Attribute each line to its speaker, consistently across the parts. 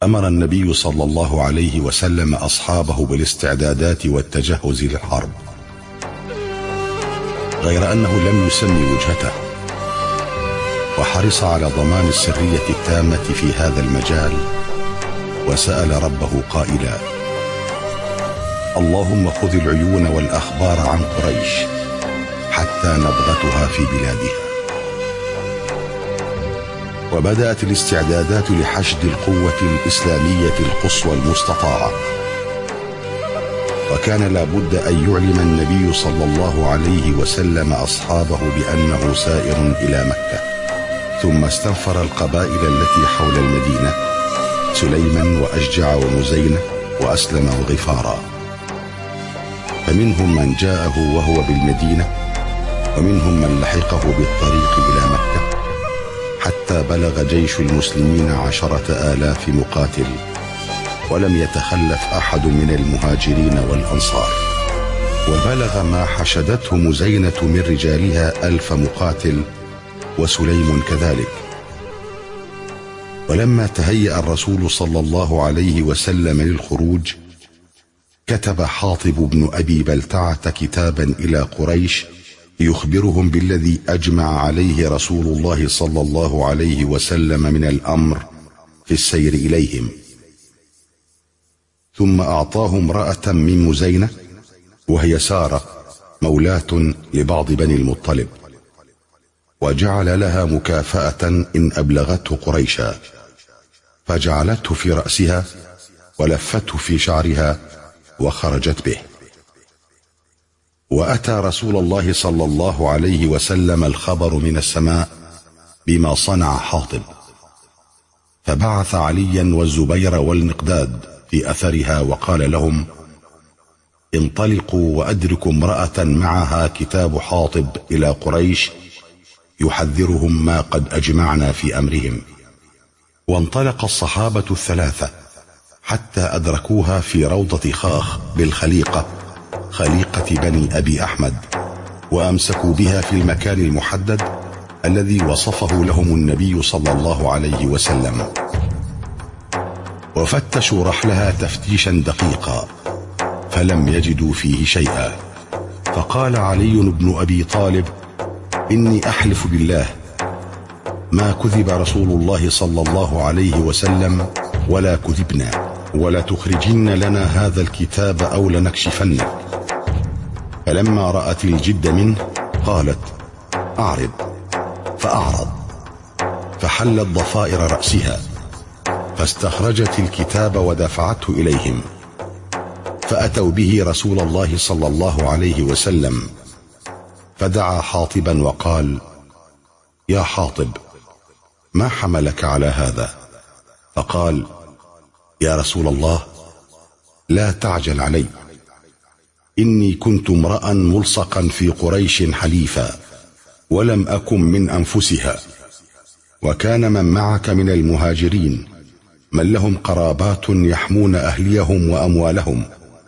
Speaker 1: أمر النبي صلى الله عليه وسلم أصحابه بالاستعدادات والتجهز للحرب، غير أنه لم يسمي وجهته، وحرص على ضمان السرية التامة في هذا المجال، وسأل ربه قائلا: اللهم خذ العيون والأخبار عن قريش حتى نبغتها في بلادها. وبدأت الاستعدادات لحشد القوة الإسلامية القصوى المستطاعة، وكان لابد أن يعلم النبي صلى الله عليه وسلم أصحابه بأنه سائر إلى مكة. ثم استنفر القبائل التي حول المدينة، سليما وأشجع ومزينة وأسلم وغفارا، فمنهم من جاءه وهو بالمدينة، ومنهم من لحقه بالطريق إلى مكة، حتى بلغ جيش المسلمين 10,000 مقاتل، ولم يتخلف أحد من المهاجرين والأنصار. وبلغ ما حشدته مزينة من رجالها 1000 مقاتل، وسليم كذلك. ولما تهيأ الرسول صلى الله عليه وسلم للخروج، كتب حاطب بن أبي بلتعة كتابا إلى قريش يخبرهم بالذي أجمع عليه رسول الله صلى الله عليه وسلم من الأمر في السير إليهم. ثم أعطاه امرأة من مزينة، وهي سارة مولاة لبعض بني المطلب، وجعل لها مكافأة إن أبلغته قريشا، فجعلته في رأسها ولفته في شعرها وخرجت به. وأتى رسول الله صلى الله عليه وسلم الخبر من السماء بما صنع حاطب، فبعث عليا والزبير والمقداد في أثرها، وقال لهم: انطلقوا وأدركوا امرأة معها كتاب حاطب إلى قريش يحذرهم ما قد أجمعنا في أمرهم. وانطلق الصحابة الثلاثة حتى أدركوها في روضة خاخ بالخليقة، خليقة بني أبي أحمد، وأمسكوا بها في المكان المحدد الذي وصفه لهم النبي صلى الله عليه وسلم، وفتشوا رحلها تفتيشا دقيقا، فلم يجدوا فيه شيئا. فقال علي بن أبي طالب: إني أحلف بالله ما كذب رسول الله صلى الله عليه وسلم ولا كذبنا، ولا تخرجن لنا هذا الكتاب أو لنكشفنك. فلما رأت الجد منه قالت: أعرض، فأعرض، فحلت ضفائر رأسها، فاستخرجت الكتاب ودفعته إليهم، فأتوا به رسول الله صلى الله عليه وسلم، فدعا حاطبا وقال: يا حاطب، ما حملك على هذا؟ فقال: يا رسول الله، لا تعجل علي، إني كنت امرأ ملصقا في قريش حليفا، ولم أكن من أنفسها، وكان من معك من المهاجرين من لهم قرابات يحمون أهليهم وأموالهم،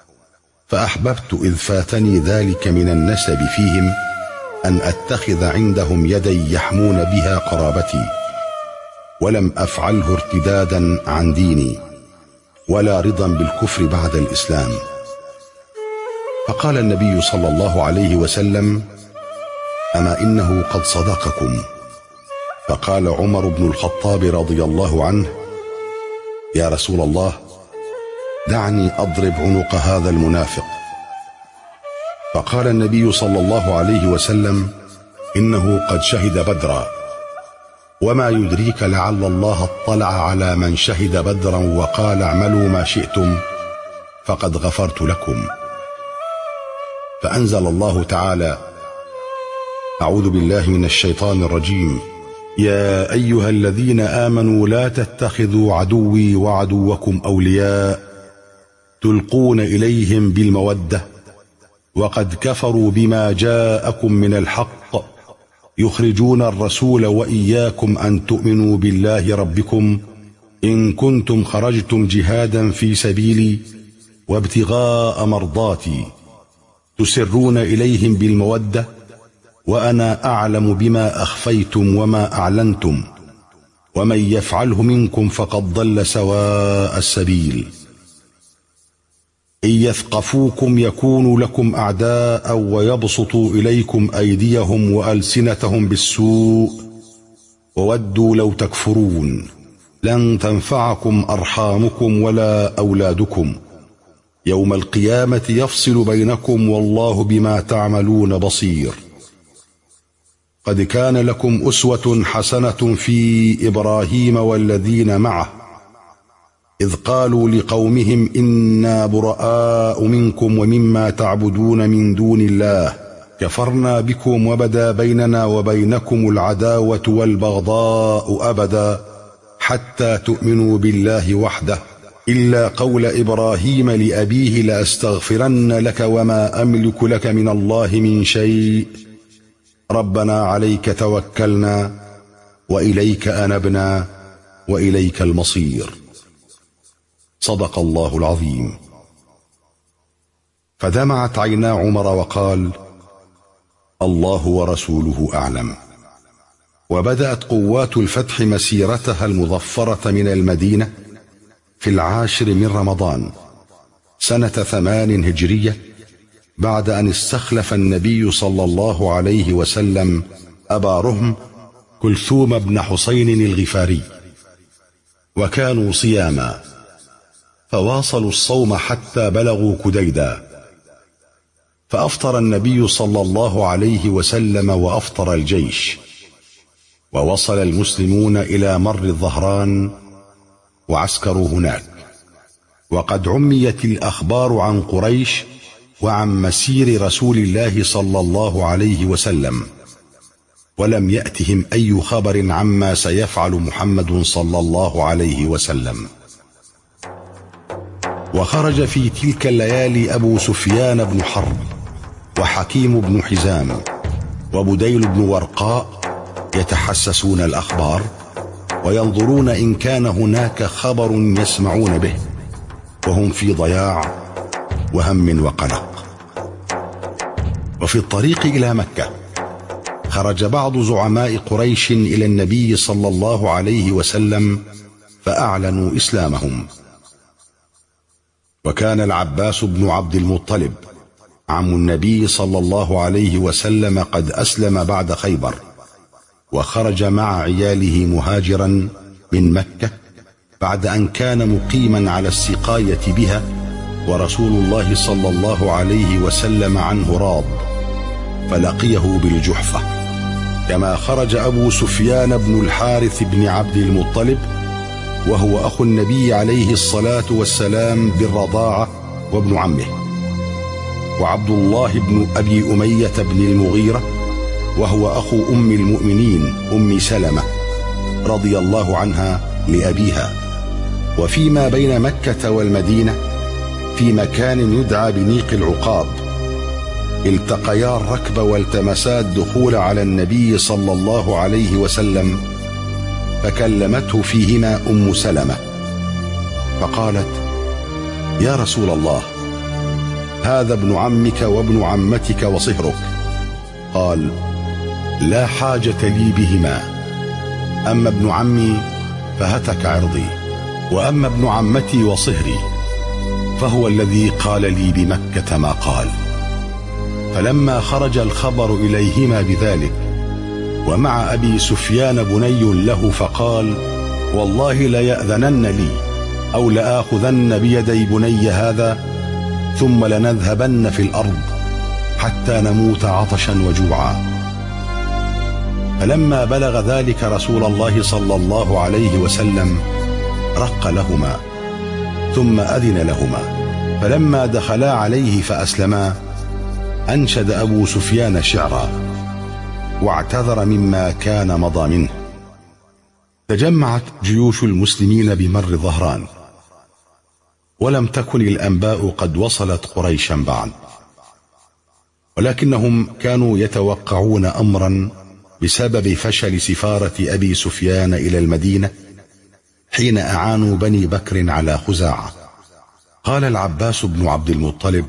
Speaker 1: فأحببت إذ فاتني ذلك من النسب فيهم أن أتخذ عندهم يدي يحمون بها قرابتي، ولم أفعله ارتدادا عن ديني ولا رضا بالكفر بعد الإسلام. فقال النبي صلى الله عليه وسلم: أما إنه قد صدقكم. فقال عمر بن الخطاب رضي الله عنه: يا رسول الله، دعني أضرب عنق هذا المنافق. فقال النبي صلى الله عليه وسلم: إنه قد شهد بدرا، وما يدريك لعل الله اطلع على من شهد بدرا وقال: اعملوا ما شئتم فقد غفرت لكم. فأنزل الله تعالى: أعوذ بالله من الشيطان الرجيم، يا أيها الذين آمنوا لا تتخذوا عدوي وعدوكم أولياء تلقون إليهم بالمودة وقد كفروا بما جاءكم من الحق يخرجون الرسول وإياكم أن تؤمنوا بالله ربكم إن كنتم خرجتم جهادا في سبيلي وابتغاء مرضاتي تسرون إليهم بالمودة وأنا أعلم بما أخفيتم وما أعلنتم ومن يفعله منكم فقد ضل سواء السبيل. إن يثقفوكم يكونوا لكم أعداء ويبسطوا إليكم أيديهم وألسنتهم بالسوء وودوا لو تكفرون. لن تنفعكم أرحامكم ولا أولادكم، يوم القيامة يفصل بينكم والله بما تعملون بصير. قد كان لكم أسوة حسنة في إبراهيم والذين معه إذ قالوا لقومهم إنا براء منكم ومما تعبدون من دون الله كفرنا بكم وبدا بيننا وبينكم العداوة والبغضاء أبدا حتى تؤمنوا بالله وحده إلا قول إبراهيم لأبيه لأستغفرن لك وما أملك لك من الله من شيء ربنا عليك توكلنا وإليك أنبنا وإليك المصير. صدق الله العظيم. فدمعت عينا عمر وقال: الله ورسوله أعلم. وبدأت قوات الفتح مسيرتها المظفرة من المدينة في 10 من رمضان سنة 8 هجرية، بعد أن استخلف النبي صلى الله عليه وسلم أبا رهم كلثوم بن حسين الغفاري، وكانوا صياما، فواصلوا الصوم حتى بلغوا كديدا، فأفطر النبي صلى الله عليه وسلم وأفطر الجيش، ووصل المسلمون إلى مر الظهران وعسكروا هناك. وقد عميت الأخبار عن قريش وعن مسير رسول الله صلى الله عليه وسلم، ولم يأتهم أي خبر عما سيفعل محمد صلى الله عليه وسلم. وخرج في تلك الليالي أبو سفيان بن حرب وحكيم بن حزام وبديل بن ورقاء يتحسسون الأخبار وينظرون إن كان هناك خبر يسمعون به، وهم في ضياع وهم وقلق. وفي الطريق إلى مكة خرج بعض زعماء قريش إلى النبي صلى الله عليه وسلم فأعلنوا إسلامهم. وكان العباس بن عبد المطلب عم النبي صلى الله عليه وسلم قد أسلم بعد خيبر، وخرج مع عياله مهاجرا من مكة بعد أن كان مقيما على السقاية بها، ورسول الله صلى الله عليه وسلم عنه راض، فلقيه بالجحفة. كما خرج أبو سفيان بن الحارث بن عبد المطلب وهو أخو النبي عليه الصلاة والسلام بالرضاعة وابن عمه، وعبد الله بن أبي أمية بن المغيرة وهو أخو أم المؤمنين أم سلمة رضي الله عنها لأبيها. وفيما بين مكة والمدينة في مكان يدعى بنيق العقاب التقيا الركب والتمسا الدخول على النبي صلى الله عليه وسلم، فكلمته فيهما أم سلمة فقالت: يا رسول الله، هذا ابن عمك وابن عمتك وصهرك. قال: لا حاجة لي بهما، أما ابن عمي فهتك عرضي، وأما ابن عمتي وصهري فهو الذي قال لي بمكة ما قال. فلما خرج الخبر إليهما بذلك ومع أبي سفيان بني له فقال: والله ليأذنن لي أو لآخذن بيدي بني هذا ثم لنذهبن في الأرض حتى نموت عطشا وجوعا. فلما بلغ ذلك رسول الله صلى الله عليه وسلم رق لهما ثم أذن لهما. فلما دخلا عليه فأسلما أنشد أبو سفيان شعرا واعتذر مما كان مضى منه. تجمعت جيوش المسلمين بمر ظهران، ولم تكن الأنباء قد وصلت قريشا بعد، ولكنهم كانوا يتوقعون أمرا بسبب فشل سفارة أبي سفيان إلى المدينة حين أعانوا بني بكر على خزاعة. قال العباس بن عبد المطلب: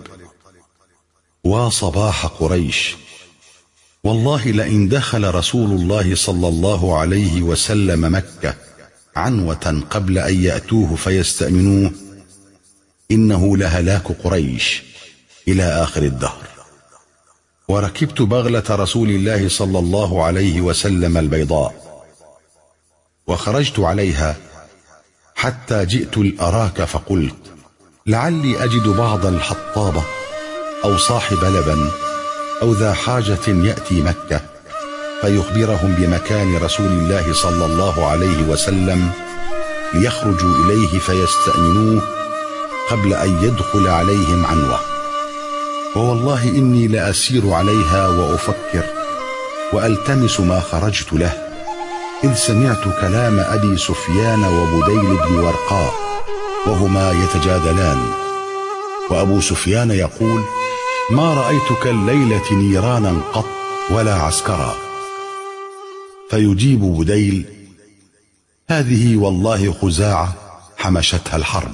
Speaker 1: وصباح قريش، والله لئن دخل رسول الله صلى الله عليه وسلم مكة عنوة قبل أن يأتوه فيستأمنوه إنه لهلاك قريش إلى آخر الدهر. وركبت بغلة رسول الله صلى الله عليه وسلم البيضاء، وخرجت عليها حتى جئت الأراك، فقلت لعلي أجد بعض الحطابة أو صاحب لبن أو ذا حاجة يأتي مكة فيخبرهم بمكان رسول الله صلى الله عليه وسلم ليخرجوا إليه فيستأمنوه قبل أن يدخل عليهم عنوة. ووالله إني لأسير عليها وأفكر وألتمس ما خرجت له، إذ سمعت كلام أبي سفيان وبديل بن ورقاء وهما يتجادلان، وأبو سفيان يقول ما رأيتك الليلة نيرانا قط ولا عسكرا. فيجيب بديل هذه والله خزاعة حمشتها الحرب.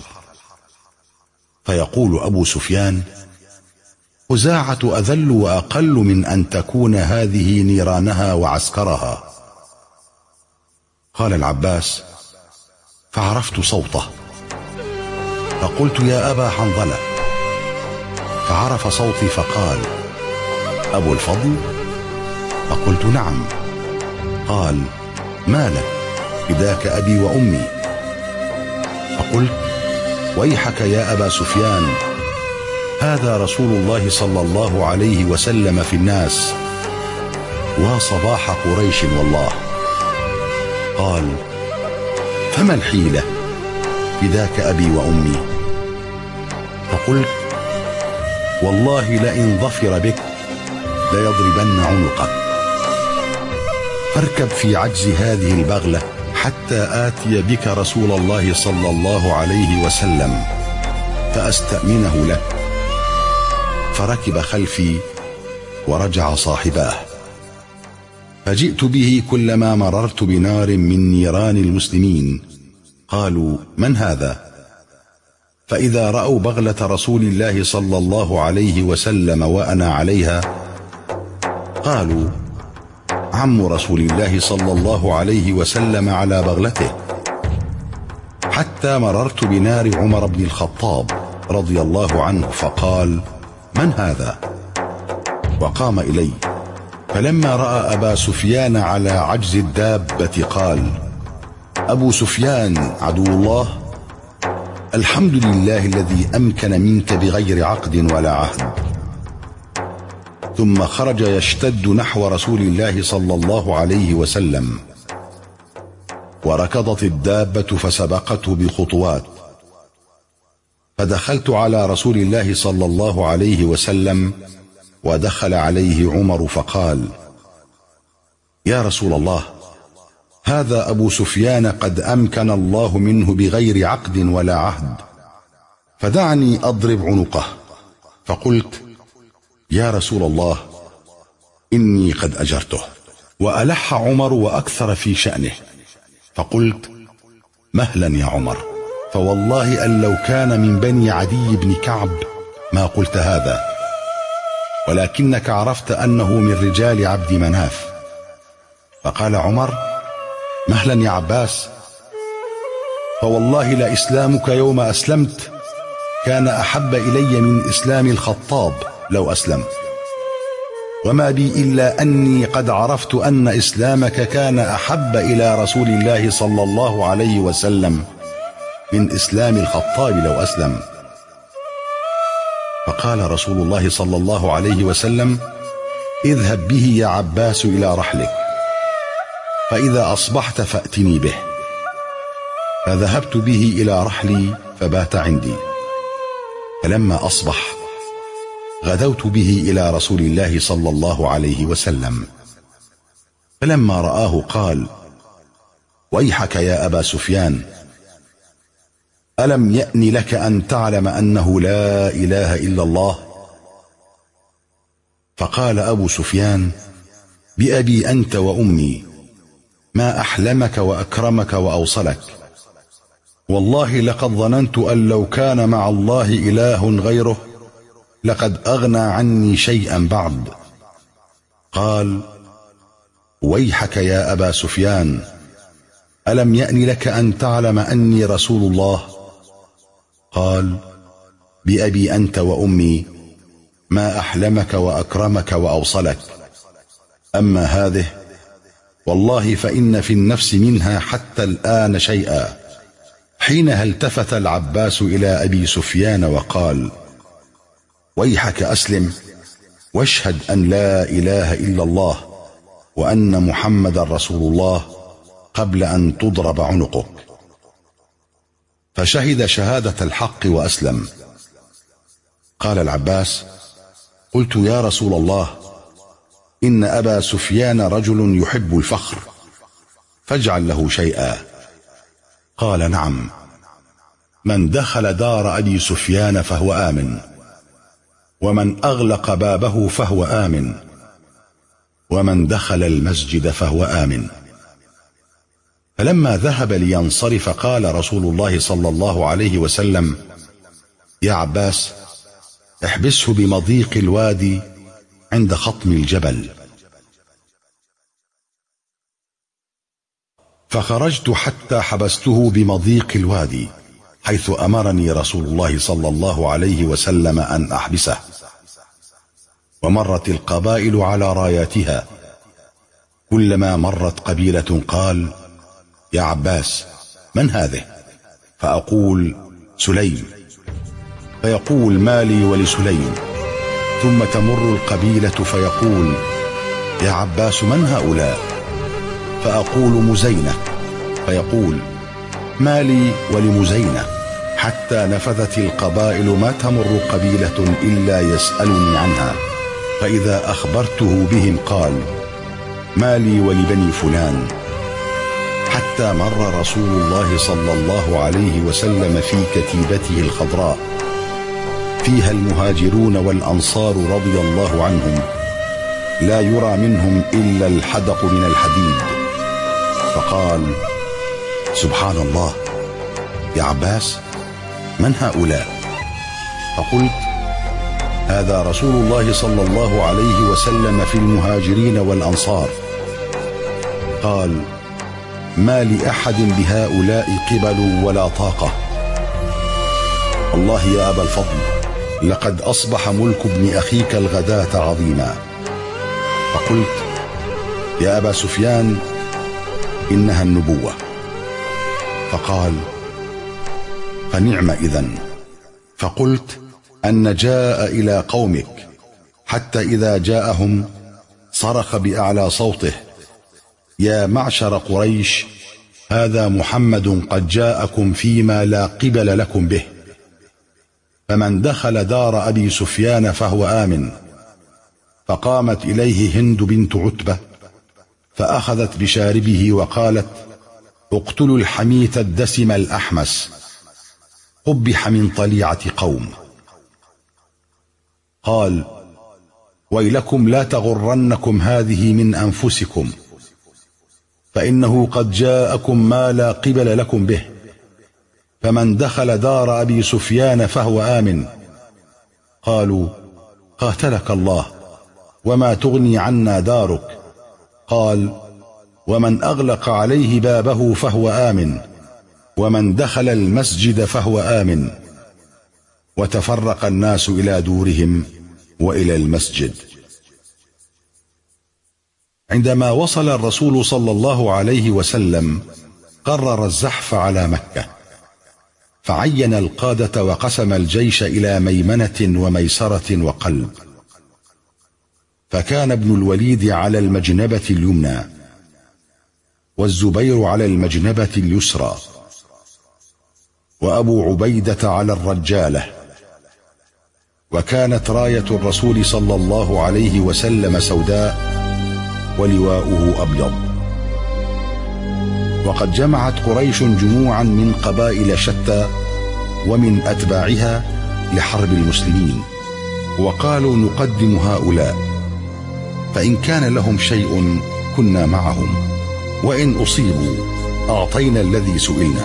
Speaker 1: فيقول أبو سفيان خزاعة أذل وأقل من أن تكون هذه نيرانها وعسكرها. قال العباس فعرفت صوته فقلت يا أبا حنظلة، فعرف صوتي فقال أبو الفضل؟ فقلت نعم. قال ما لك؟ فداك أبي وأمي. فقلت ويحك يا أبا سفيان، هذا رسول الله صلى الله عليه وسلم في الناس وصباح قريش والله. قال فما الحيلة؟ فداك أبي وأمي. فقلت والله لئن ظفر بك ليضربن عنقك، فاركب في عجز هذه البغلة حتى آتي بك رسول الله صلى الله عليه وسلم فأستأمنه لك. فركب خلفي ورجع صاحباه، فجئت به كلما مررت بنار من نيران المسلمين قالوا من هذا؟ فإذا رأوا بغلة رسول الله صلى الله عليه وسلم وأنا عليها قالوا عم رسول الله صلى الله عليه وسلم على بغلته، حتى مررت بنار عمر بن الخطاب رضي الله عنه فقال من هذا؟ وقام إلي، فلما رأى أبا سفيان على عجز الدابة قال أبو سفيان عدو الله، الحمد لله الذي أمكن منك بغير عقد ولا عهد. ثم خرج يشتد نحو رسول الله صلى الله عليه وسلم، وركضت الدابة فسبقته بخطوات، فدخلت على رسول الله صلى الله عليه وسلم، ودخل عليه عمر فقال يا رسول الله، هذا أبو سفيان قد أمكن الله منه بغير عقد ولا عهد، فدعني أضرب عنقه. فقلت يا رسول الله إني قد أجرته. وألح عمر وأكثر في شأنه، فقلت مهلا يا عمر، فوالله أن لو كان من بني عدي بن كعب ما قلت هذا، ولكنك عرفت أنه من رجال عبد مناف. فقال عمر مهلا يا عباس، فوالله لإسلامك يوم أسلمت كان أحب إلي من إسلام الخطاب لو أسلمت، وما بي إلا أني قد عرفت أن إسلامك كان أحب إلى رسول الله صلى الله عليه وسلم من إسلام الخطاب لو أسلم. فقال رسول الله صلى الله عليه وسلم اذهب به يا عباس إلى رحلك، فإذا أصبحت فأتني به. فذهبت به إلى رحلي فبات عندي، فلما أصبح غدوت به إلى رسول الله صلى الله عليه وسلم، فلما رآه قال ويحك يا أبا سفيان، ألم يأن لك أن تعلم أنه لا إله إلا الله؟ فقال أبو سفيان بأبي أنت وأمي، ما أحلمك وأكرمك وأوصلك، والله لقد ظننت أن لو كان مع الله إله غيره لقد أغنى عني شيئا بعد. قال ويحك يا أبا سفيان، ألم يأن لك أن تعلم أني رسول الله؟ قال: بأبي أنت وأمي ما أحلمك وأكرمك وأوصلك. أما هذه والله فإن في النفس منها حتى الآن شيئا. حينها التفت العباس إلى أبي سفيان وقال: ويحك أسلم واشهد أن لا إله إلا الله وأن محمد رسول الله قبل أن تضرب عنقك. فشهد شهادة الحق وأسلم. قال العباس: قلت: يا رسول الله، إن أبا سفيان رجل يحب الفخر، فاجعل له شيئا. قال: نعم، من دخل دار أبي سفيان فهو آمن، ومن أغلق بابه فهو آمن، ومن دخل المسجد فهو آمن. فلما ذهب لينصرف قال رسول الله صلى الله عليه وسلم: يا عباس، احبسه بمضيق الوادي عند خطم الجبل. فخرجت حتى حبسته بمضيق الوادي حيث أمرني رسول الله صلى الله عليه وسلم أن أحبسه. ومرت القبائل على راياتها، كلما مرت قبيلة قال: يا عباس، من هذه؟ فأقول: سليم. فيقول: ما لي ولسليم؟ ثم تمر القبيلة فيقول: يا عباس، من هؤلاء؟ فأقول: مزينة. فيقول: ما لي ولمزينة؟ حتى نفذت القبائل ما تمر قبيلة إلا يسألني عنها، فإذا أخبرته بهم قال: ما لي ولبني فلان. حتى مر رسول الله صلى الله عليه وسلم في كتيبته الخضراء فيها المهاجرون والأنصار رضي الله عنهم، لا يرى منهم إلا الحدق من الحديد. فقال: سبحان الله، يا عباس، من هؤلاء؟ فقلت: هذا رسول الله صلى الله عليه وسلم في المهاجرين والأنصار. قال: ما لأحد بهؤلاء قبل ولا طاقة. والله يا أبا الفضل، لقد أصبح ملك ابن أخيك الغداة عظيما. فقلت: يا أبا سفيان، إنها النبوة. فقال: فنعم إذن. فقلت: أن جاء إلى قومك، حتى إذا جاءهم صرخ بأعلى صوته: يا معشر قريش، هذا محمد قد جاءكم فيما لا قبل لكم به، فمن دخل دار أبي سفيان فهو آمن. فقامت إليه هند بنت عتبة فأخذت بشاربه وقالت: اقتلوا الحميت الدسم الأحمس، قبح من طليعة قوم. قال: ويلكم لا تغرنكم هذه من أنفسكم، فإنه قد جاءكم ما لا قبل لكم به، فمن دخل دار أبي سفيان فهو آمن. قالوا: قاتلك الله، وما تغني عنا دارك؟ قال: ومن أغلق عليه بابه فهو آمن، ومن دخل المسجد فهو آمن. وتفرق الناس إلى دورهم وإلى المسجد. عندما وصل الرسول صلى الله عليه وسلم قرر الزحف على مكة، فعين القادة وقسم الجيش إلى ميمنة وميسرة وقلب. فكان ابن الوليد على المجنبة اليمنى، والزبير على المجنبة اليسرى، وأبو عبيدة على الرجالة. وكانت راية الرسول صلى الله عليه وسلم سوداء، ولواؤه أبيض. وقد جمعت قريش جموعا من قبائل شتى ومن أتباعها لحرب المسلمين، وقالوا: نقدم هؤلاء، فإن كان لهم شيء كنا معهم، وإن أصيبوا أعطينا الذي سئلنا.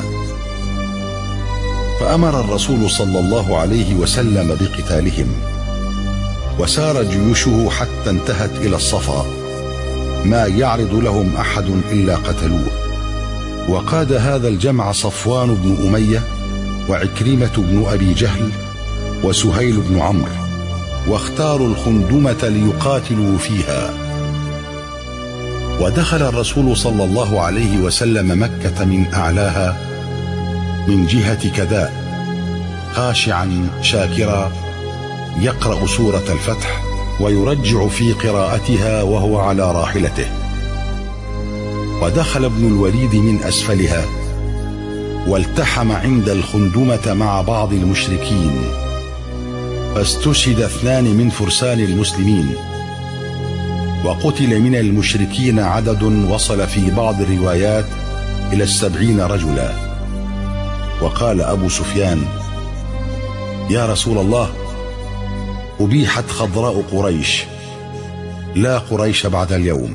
Speaker 1: فأمر الرسول صلى الله عليه وسلم بقتالهم، وسار جيوشه حتى انتهت إلى الصفا، ما يعرض لهم أحد إلا قتلوه. وقاد هذا الجمع صفوان بن أمية وعكرمة بن أبي جهل وسهيل بن عمرو، واختاروا الخندمة ليقاتلوا فيها. ودخل الرسول صلى الله عليه وسلم مكة من أعلاها من جهة كداء خاشعا شاكرا، يقرأ سورة الفتح ويرجع في قراءتها وهو على راحلته. ودخل ابن الوليد من أسفلها والتحم عند الخندمة مع بعض المشركين، فاستشهد 2 من فرسان المسلمين، وقتل من المشركين عدد وصل في بعض الروايات إلى 70 رجلا. وقال أبو سفيان: يا رسول الله، أبيحت خضراء قريش، لا قريش بعد اليوم.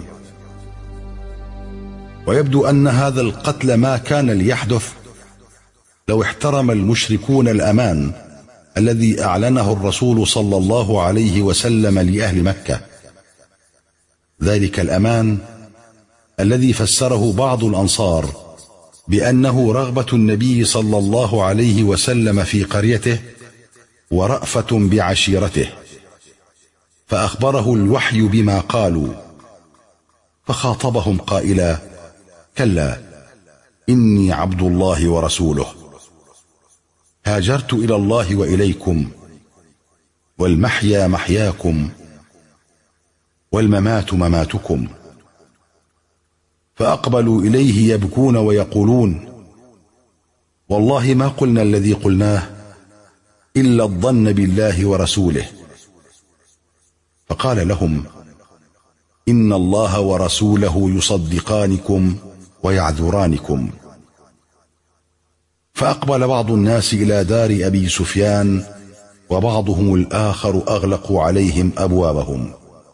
Speaker 1: ويبدو أن هذا القتل ما كان ليحدث لو احترم المشركون الأمان الذي أعلنه الرسول صلى الله عليه وسلم لأهل مكة، ذلك الأمان الذي فسره بعض الأنصار بأنه رغبة النبي صلى الله عليه وسلم في قريته ورأفة بعشيرته، فأخبره الوحي بما قالوا، فخاطبهم قائلا: كلا، إني عبد الله ورسوله، هاجرت إلى الله وإليكم، والمحيا محياكم والممات مماتكم. فأقبلوا إليه يبكون ويقولون: والله ما قلنا الذي قلناه إلا الظن بالله ورسوله. فقال لهم: إن الله ورسوله يصدقانكم ويعذرانكم. فأقبل بعض الناس إلى دار أبي سفيان، وبعضهم الآخر أغلقوا عليهم أبوابهم.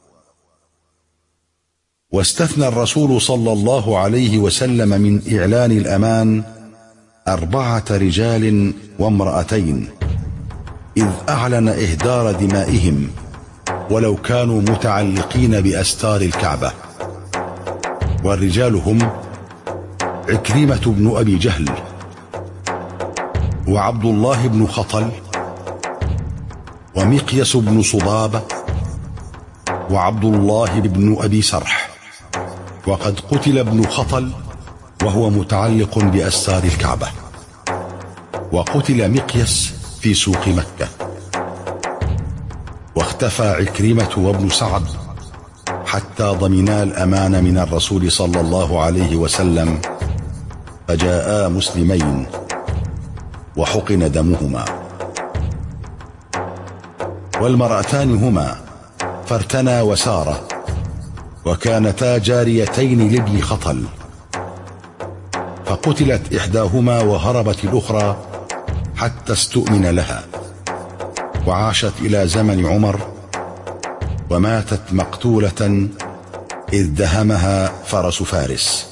Speaker 1: واستثنى الرسول صلى الله عليه وسلم من إعلان الأمان 4 رجال وامرأتين، إذ أعلن إهدار دمائهم ولو كانوا متعلقين بأستار الكعبة. والرجال هم عكرمة بن أبي جهل، وعبد الله بن خطل، ومقيس بن صبابة، وعبد الله بن أبي سرح. وقد قتل ابن خطل وهو متعلق بأستار الكعبة، وقتل مقيس في سوق مكة. واختفى عكرمة وابن سعد حتى ضمنا الأمان من الرسول صلى الله عليه وسلم، فجاءا مسلمين وحقن دمهما. والمرأتان هما فرتنا وسارة، وكانتا جاريتين لابن خطل، فقتلت إحداهما وهربت الأخرى حتى استؤمن لها، وعاشت إلى زمن عمر، وماتت مقتولة إذ دهمها فرس فارس.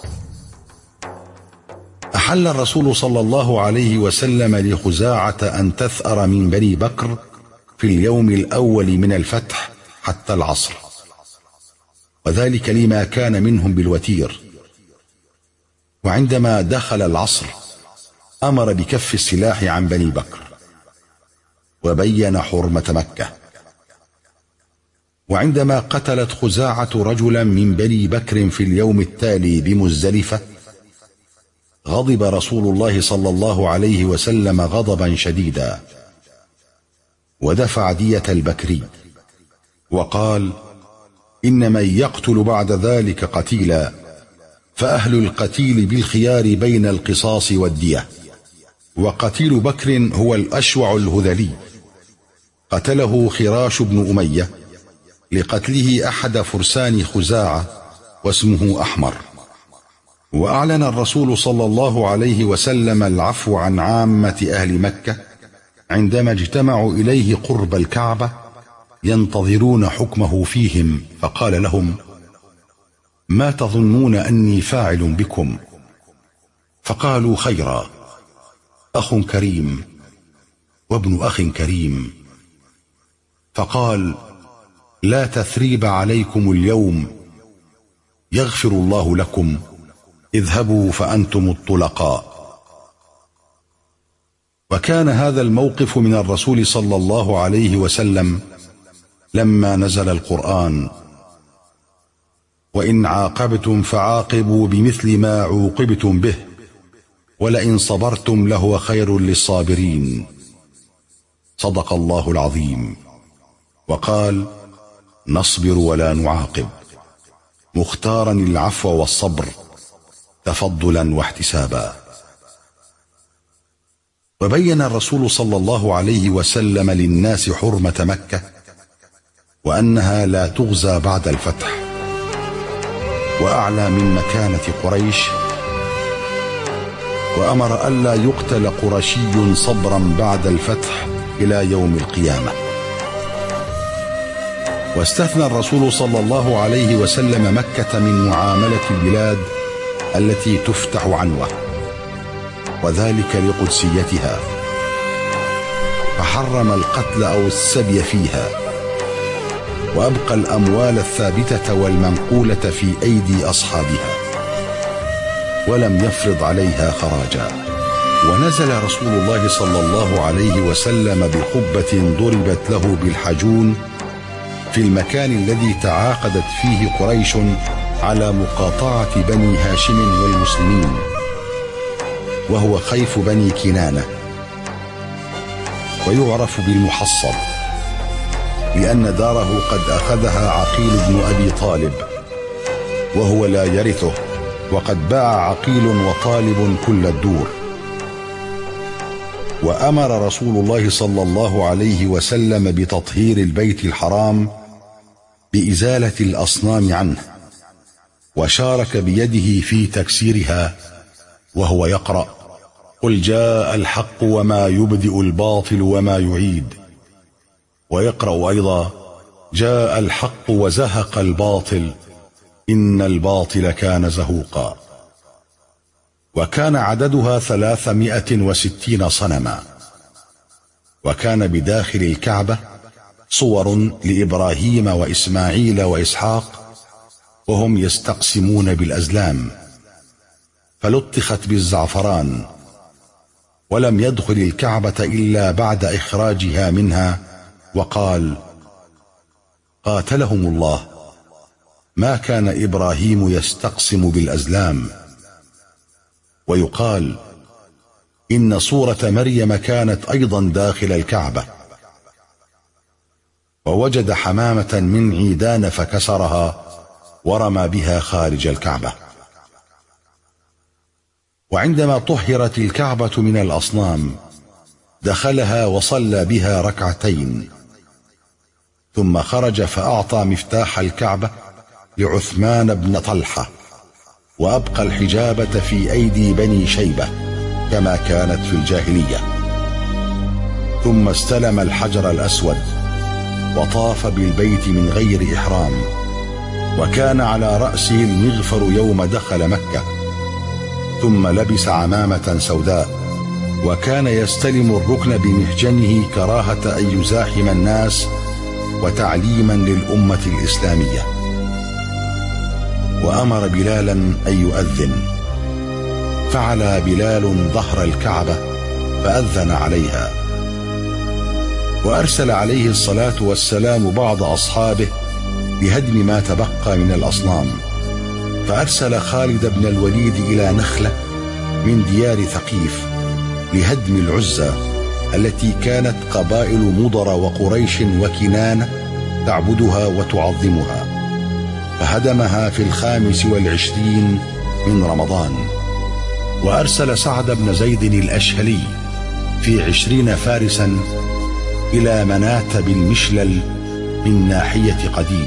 Speaker 1: أحل الرسول صلى الله عليه وسلم لخزاعة أن تثأر من بني بكر في اليوم الأول من الفتح حتى العصر، وذلك لما كان منهم بالوتير. وعندما دخل العصر أمر بكف السلاح عن بني بكر، وبين حرمة مكة. وعندما قتلت خزاعة رجلا من بني بكر في اليوم التالي بمزدلفة، غضب رسول الله صلى الله عليه وسلم غضبا شديدا، ودفع دية البكري، وقال: إن من يقتل بعد ذلك قتيلا، فأهل القتيل بالخيار بين القصاص والدية. وقتيل بكر هو الأشوع الهذلي، قتله خراش بن أمية لقتله أحد فرسان خزاعة واسمه أحمر. وأعلن الرسول صلى الله عليه وسلم العفو عن عامة أهل مكة عندما اجتمعوا إليه قرب الكعبة ينتظرون حكمه فيهم، فقال لهم: ما تظنون أني فاعل بكم؟ فقالوا: خيرا، أخ كريم وابن أخ كريم. فقال: لا تثريب عليكم اليوم، يغفر الله لكم اذهبوا فأنتم الطلقاء. وكان هذا الموقف من الرسول صلى الله عليه وسلم لما نزل القرآن: وإن عاقبتم فعاقبوا بمثل ما عوقبتم به ولئن صبرتم لهو خير للصابرين. صدق الله العظيم. وقال: نصبر ولا نعاقب، مختارا العفو والصبر تفضلا واحتسابا. وبين الرسول صلى الله عليه وسلم للناس حرمة مكة وأنها لا تغزى بعد الفتح، وأعلى من مكانة قريش، وأمر ألا يقتل قرشي صبرا بعد الفتح إلى يوم القيامة. واستثنى الرسول صلى الله عليه وسلم مكة من معاملة البلاد التي تفتح عنوة، وذلك لقدسيتها، فحرم القتل أو السبي فيها، وأبقى الأموال الثابتة والمنقولة في أيدي أصحابها، ولم يفرض عليها خراجا. ونزل رسول الله صلى الله عليه وسلم بقبة ضربت له بالحجون في المكان الذي تعاقدت فيه قريش على مقاطعة بني هاشم والمسلمين، وهو خيف بني كنانة، ويعرف بالمحصب، لأن داره قد أخذها عقيل بن أبي طالب وهو لا يرثه، وقد باع عقيل وطالب كل الدور. وأمر رسول الله صلى الله عليه وسلم بتطهير البيت الحرام بإزالة الأصنام عنه، وشارك بيده في تكسيرها وهو يقرأ: قل جاء الحق وما يبدئ الباطل وما يعيد، ويقرأ أيضا: جاء الحق وزهق الباطل إن الباطل كان زهوقا. وكان عددها 360 صنما. وكان بداخل الكعبة صور لإبراهيم وإسماعيل وإسحاق وهم يستقسمون بالأزلام، فلطخت بالزعفران، ولم يدخل الكعبة إلا بعد إخراجها منها، وقال: قاتلهم الله، ما كان إبراهيم يستقسم بالأزلام. ويقال إن صورة مريم كانت أيضا داخل الكعبة. ووجد حمامة من عيدان فكسرها ورمى بها خارج الكعبة. وعندما طهرت الكعبة من الأصنام دخلها وصلى بها ركعتين، ثم خرج فأعطى مفتاح الكعبة لعثمان بن طلحة، وأبقى الحجابة في أيدي بني شيبة كما كانت في الجاهلية. ثم استلم الحجر الأسود وطاف بالبيت من غير إحرام، وكان على رأسه المغفر يوم دخل مكة، ثم لبس عمامة سوداء، وكان يستلم الركن بمحجنه كراهة أن يزاحم الناس وتعليما للأمة الإسلامية. وأمر بلالا أن يؤذن، فعلى بلال ظهر الكعبة فأذن عليها. وأرسل عليه الصلاة والسلام بعض أصحابه بهدم ما تبقى من الأصنام، فأرسل خالد بن الوليد إلى نخلة من ديار ثقيف لهدم العزى التي كانت قبائل مضر وقريش وكنانة تعبدها وتعظمها، فهدمها في 25 من رمضان. وأرسل سعد بن زيد الأشهلي في 20 فارسا إلى مناة بالمشلل من ناحية قديد،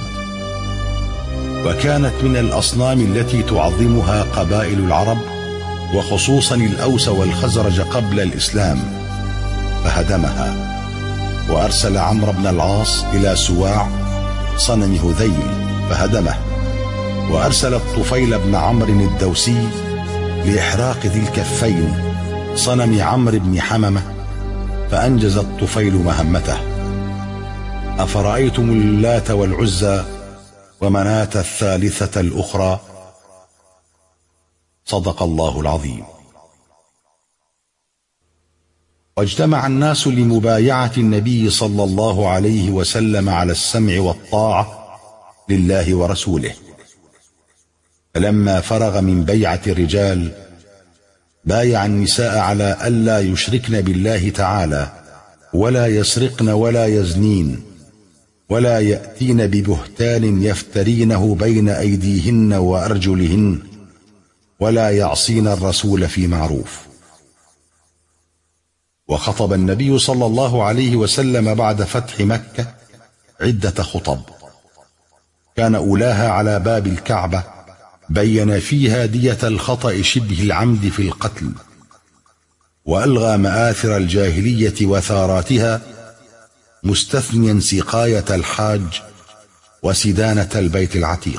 Speaker 1: وكانت من الأصنام التي تعظمها قبائل العرب وخصوصا الأوس والخزرج قبل الإسلام، فهدمها. وأرسل عمرو بن العاص إلى سواع صنم هذيل فهدمه. وأرسل الطفيل بن عمرو الدوسي لإحراق ذي الكفين صنم عمرو بن حممة، فأنجز الطفيل مهمته. أفرأيتم اللات والعزى ومناة الثالثة الأخرى؟ صدق الله العظيم. واجتمع الناس لمبايعة النبي صلى الله عليه وسلم على السمع والطاعة لله ورسوله، فلما فرغ من بيعة الرجال بايع النساء على ألا يشركن بالله تعالى، ولا يسرقن ولا يزنين، ولا يأتين ببهتان يفترينه بين أيديهن وأرجلهن، ولا يعصين الرسول في معروف. وخطب النبي صلى الله عليه وسلم بعد فتح مكة عدة خطب، كان أولاها على باب الكعبة بين فيها دية الخطأ شبه العمد في القتل، وألغى مآثر الجاهلية وثاراتها، مستثنيا سقاية الحاج وسدانة البيت العتيق،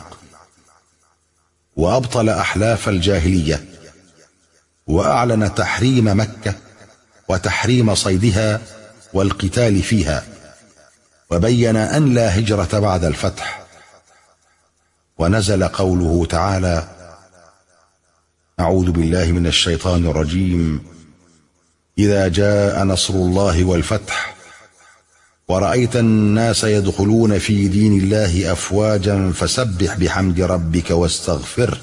Speaker 1: وأبطل أحلاف الجاهلية، وأعلن تحريم مكة وتحريم صيدها والقتال فيها، وبين أن لا هجرة بعد الفتح. ونزل قوله تعالى: أعوذ بالله من الشيطان الرجيم: إذا جاء نصر الله والفتح ورأيت الناس يدخلون في دين الله أفواجا فسبح بحمد ربك واستغفره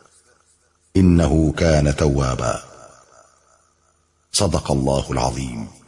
Speaker 1: إنه كان توابا. صدق الله العظيم.